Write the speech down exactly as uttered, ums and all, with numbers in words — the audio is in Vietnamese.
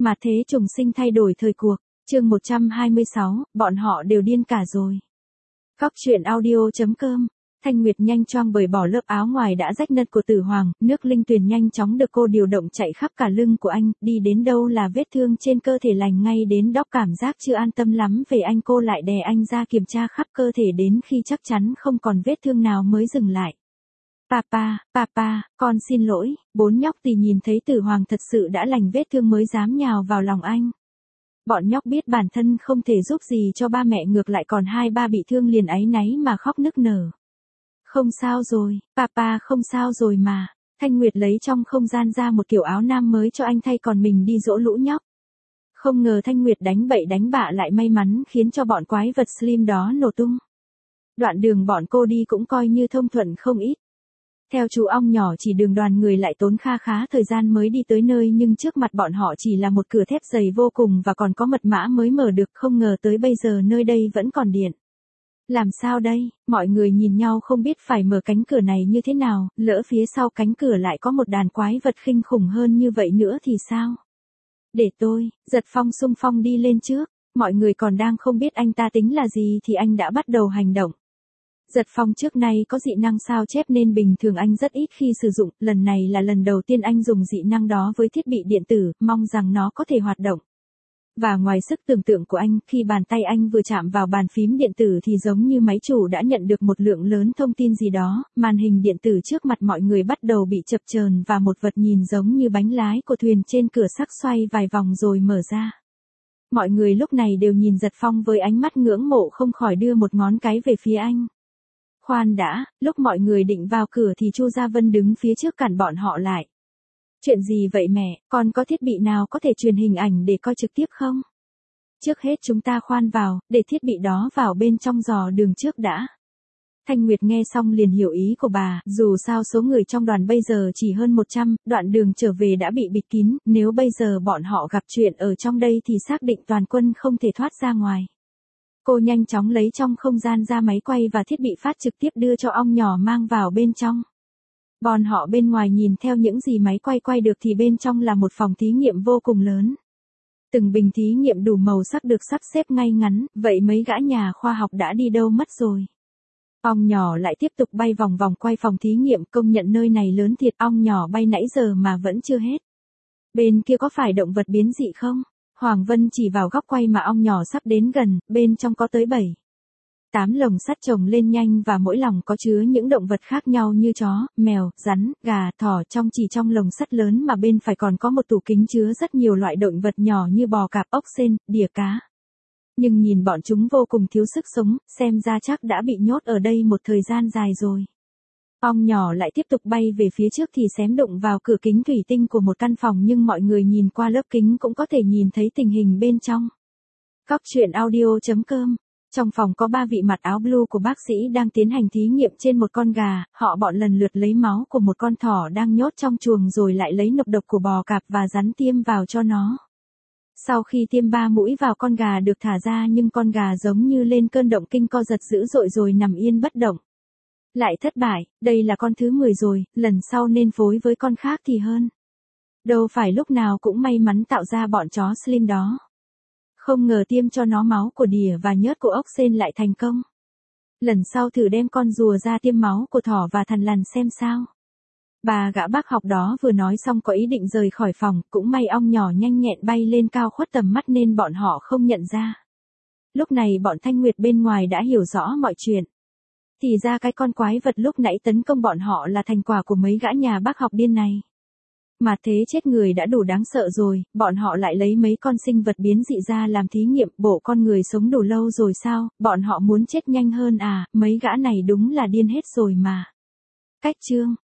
Mà thế trùng sinh thay đổi thời cuộc, chương một trăm hai mươi sáu, bọn họ đều điên cả rồi. Cóc truyện audio.com. Thanh Nguyệt nhanh choang bởi bỏ lớp áo ngoài đã rách nứt của Tử Hoàng, nước linh tuyền nhanh chóng được cô điều động chạy khắp cả lưng của anh, đi đến đâu là vết thương trên cơ thể lành ngay đến đóc, cảm giác chưa an tâm lắm về anh cô lại đè anh ra kiểm tra khắp cơ thể đến khi chắc chắn không còn vết thương nào mới dừng lại. Papa, papa, con xin lỗi, bốn nhóc tì nhìn thấy Tử Hoàng thật sự đã lành vết thương mới dám nhào vào lòng anh. Bọn nhóc biết bản thân không thể giúp gì cho ba mẹ ngược lại còn hai ba bị thương liền áy náy mà khóc nức nở. Không sao rồi, papa không sao rồi mà. Thanh Nguyệt lấy trong không gian ra một kiểu áo nam mới cho anh thay còn mình đi dỗ lũ nhóc. Không ngờ Thanh Nguyệt đánh bậy đánh bạ lại may mắn khiến cho bọn quái vật Slim đó nổ tung. Đoạn đường bọn cô đi cũng coi như thông thuận không ít. Theo chú ong nhỏ chỉ đường đoàn người lại tốn kha khá thời gian mới đi tới nơi nhưng trước mặt bọn họ chỉ là một cửa thép dày vô cùng và còn có mật mã mới mở được, không ngờ tới bây giờ nơi đây vẫn còn điện. Làm sao đây, mọi người nhìn nhau không biết phải mở cánh cửa này như thế nào, lỡ phía sau cánh cửa lại có một đàn quái vật kinh khủng hơn như vậy nữa thì sao? Để tôi, Giật Phong xung phong đi lên trước, mọi người còn đang không biết anh ta tính là gì thì anh đã bắt đầu hành động. Giật Phong trước nay có dị năng sao chép nên bình thường anh rất ít khi sử dụng, lần này là lần đầu tiên anh dùng dị năng đó với thiết bị điện tử, mong rằng nó có thể hoạt động. Và ngoài sức tưởng tượng của anh, khi bàn tay anh vừa chạm vào bàn phím điện tử thì giống như máy chủ đã nhận được một lượng lớn thông tin gì đó, màn hình điện tử trước mặt mọi người bắt đầu bị chập chờn và một vật nhìn giống như bánh lái của thuyền trên cửa sắt xoay vài vòng rồi mở ra. Mọi người lúc này đều nhìn Giật Phong với ánh mắt ngưỡng mộ không khỏi đưa một ngón cái về phía anh. Khoan đã, lúc mọi người định vào cửa thì Chu Gia Vân đứng phía trước cản bọn họ lại. Chuyện gì vậy mẹ, con có thiết bị nào có thể truyền hình ảnh để coi trực tiếp không? Trước hết chúng ta khoan vào, để thiết bị đó vào bên trong dò đường trước đã. Thanh Nguyệt nghe xong liền hiểu ý của bà, dù sao số người trong đoàn bây giờ chỉ hơn một trăm, đoạn đường trở về đã bị bịt kín, nếu bây giờ bọn họ gặp chuyện ở trong đây thì xác định toàn quân không thể thoát ra ngoài. Cô nhanh chóng lấy trong không gian ra máy quay và thiết bị phát trực tiếp đưa cho ong nhỏ mang vào bên trong. Bọn họ bên ngoài nhìn theo những gì máy quay quay được thì bên trong là một phòng thí nghiệm vô cùng lớn. Từng bình thí nghiệm đủ màu sắc được sắp xếp ngay ngắn, vậy mấy gã nhà khoa học đã đi đâu mất rồi? Ong nhỏ lại tiếp tục bay vòng vòng quay phòng thí nghiệm, công nhận nơi này lớn thiệt, ong nhỏ bay nãy giờ mà vẫn chưa hết. Bên kia có phải động vật biến dị không? Hoàng Vân chỉ vào góc quay mà ong nhỏ sắp đến gần, bên trong có tới bảy. Tám lồng sắt chồng lên nhanh và mỗi lồng có chứa những động vật khác nhau như chó, mèo, rắn, gà, thỏ, trong chỉ trong lồng sắt lớn mà bên phải còn có một tủ kính chứa rất nhiều loại động vật nhỏ như bò cạp, ốc sên, đỉa cá. Nhưng nhìn bọn chúng vô cùng thiếu sức sống, xem ra chắc đã bị nhốt ở đây một thời gian dài rồi. Ong nhỏ lại tiếp tục bay về phía trước thì xém đụng vào cửa kính thủy tinh của một căn phòng nhưng mọi người nhìn qua lớp kính cũng có thể nhìn thấy tình hình bên trong. Cóc truyện audio.com. Trong phòng có ba vị mặc áo blue của bác sĩ đang tiến hành thí nghiệm trên một con gà, họ bọn lần lượt lấy máu của một con thỏ đang nhốt trong chuồng rồi lại lấy nọc độc của bò cạp và rắn tiêm vào cho nó. Sau khi tiêm ba mũi vào con gà được thả ra nhưng con gà giống như lên cơn động kinh co giật dữ dội rồi nằm yên bất động. Lại thất bại, đây là con thứ mười rồi, lần sau nên phối với con khác thì hơn. Đâu phải lúc nào cũng may mắn tạo ra bọn chó Slim đó. Không ngờ tiêm cho nó máu của đỉa và nhớt của ốc sên lại thành công. Lần sau thử đem con rùa ra tiêm máu của thỏ và thằn lằn xem sao. Bà gã bác học đó vừa nói xong có ý định rời khỏi phòng, cũng may ong nhỏ nhanh nhẹn bay lên cao khuất tầm mắt nên bọn họ không nhận ra. Lúc này bọn Thanh Nguyệt bên ngoài đã hiểu rõ mọi chuyện. Thì ra cái con quái vật lúc nãy tấn công bọn họ là thành quả của mấy gã nhà bác học điên này. Mà thế chết người đã đủ đáng sợ rồi, bọn họ lại lấy mấy con sinh vật biến dị ra làm thí nghiệm, bộ con người sống đủ lâu rồi sao, bọn họ muốn chết nhanh hơn à, mấy gã này đúng là điên hết rồi mà. Cách chương